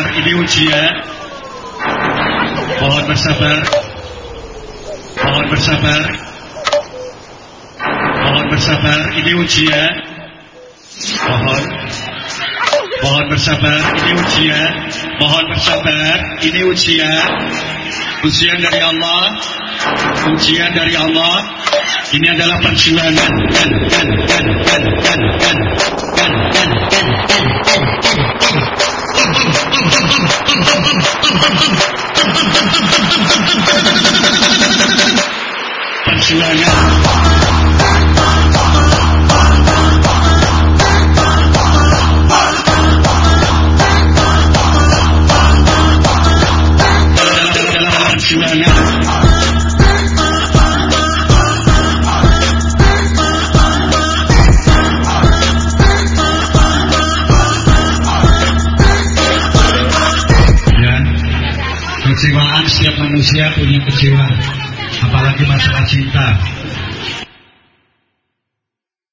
ini ujian. Mohon bersabar. Mohon bersabar. Mohon bersabar, ini ujian. Mohon bersabar, ini ujian. Mohon bersabar, ini ujian. Ujian dari Allah. Ujian dari Allah. Ini adalah perjuangan. Kecewaan, setiap manusia punya kecewa, apalagi masalah cinta.